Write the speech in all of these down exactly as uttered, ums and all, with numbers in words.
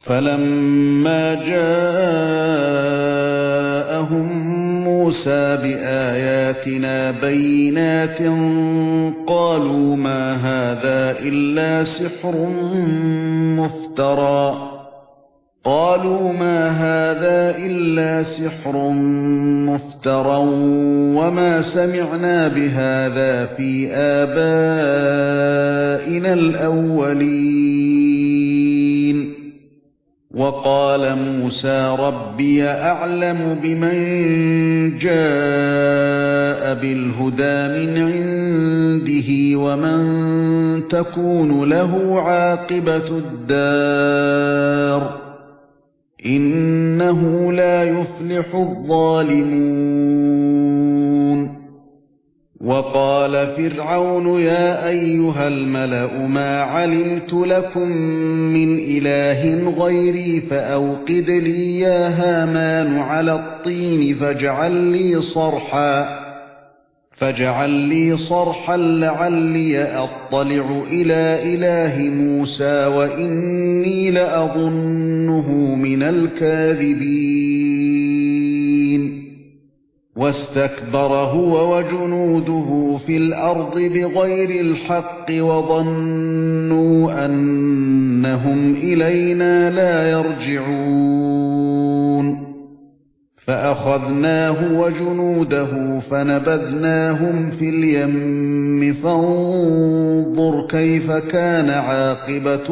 فَلَمَّا جَاءَهُم مُوسَى بِآيَاتِنَا بَيِّنَاتٍ قَالُوا مَا هَذَا إِلَّا سِحْرٌ مُفْتَرًى قَالُوا مَا هَذَا إِلَّا سِحْرٌ مُفْتَرًى وَمَا سَمِعْنَا بِهَذَا فِي آبَائِنَا الْأَوَّلِينَ وَقَالَ مُوسَى رَبِّي أَعْلَمُ بِمَن جَاءَ بِالْهُدَى مِنْ عِندِهِ وَمَن تَكُونُ لَهُ عَاقِبَةُ الدَّارِ إِنَّهُ لَا يُفْلِحُ الظَّالِمُونَ وَقَالَ فِرْعَوْنُ يَا أَيُّهَا الْمَلَأُ مَا عَلِمْتُ لَكُمْ مِنْ إِلَٰهٍ غَيْرِي فَأَوْقِدْ لِي يَا هَامَانُ عَلَى الطِّينِ فاجعل لي صَرْحًا فاجعل لي صرحا لعلي أطلع إلى إله موسى وإني لأظنه من الكاذبين واستكبر هو وجنوده في الأرض بغير الحق وظنوا أنهم إلينا لا يرجعون فأخذناه وجنوده فنبذناهم في اليم فانظر كيف كان عاقبة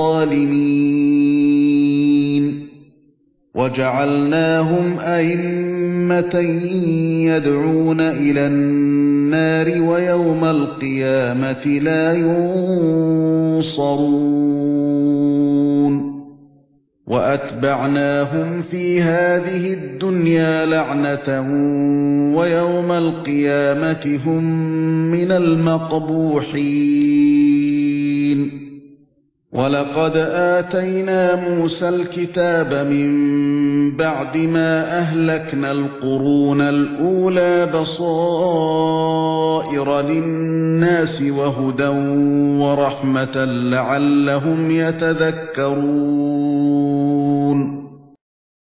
الظالمين وجعلناهم أئمة يدعون إلى النار ويوم القيامة لا ينصرون وأتبعناهم في هذه الدنيا لعنة ويوم القيامة هم من المقبوحين ولقد آتينا موسى الكتاب من بعد ما أهلكنا القرون الأولى بصائر للناس وهدى ورحمة لعلهم يتذكرون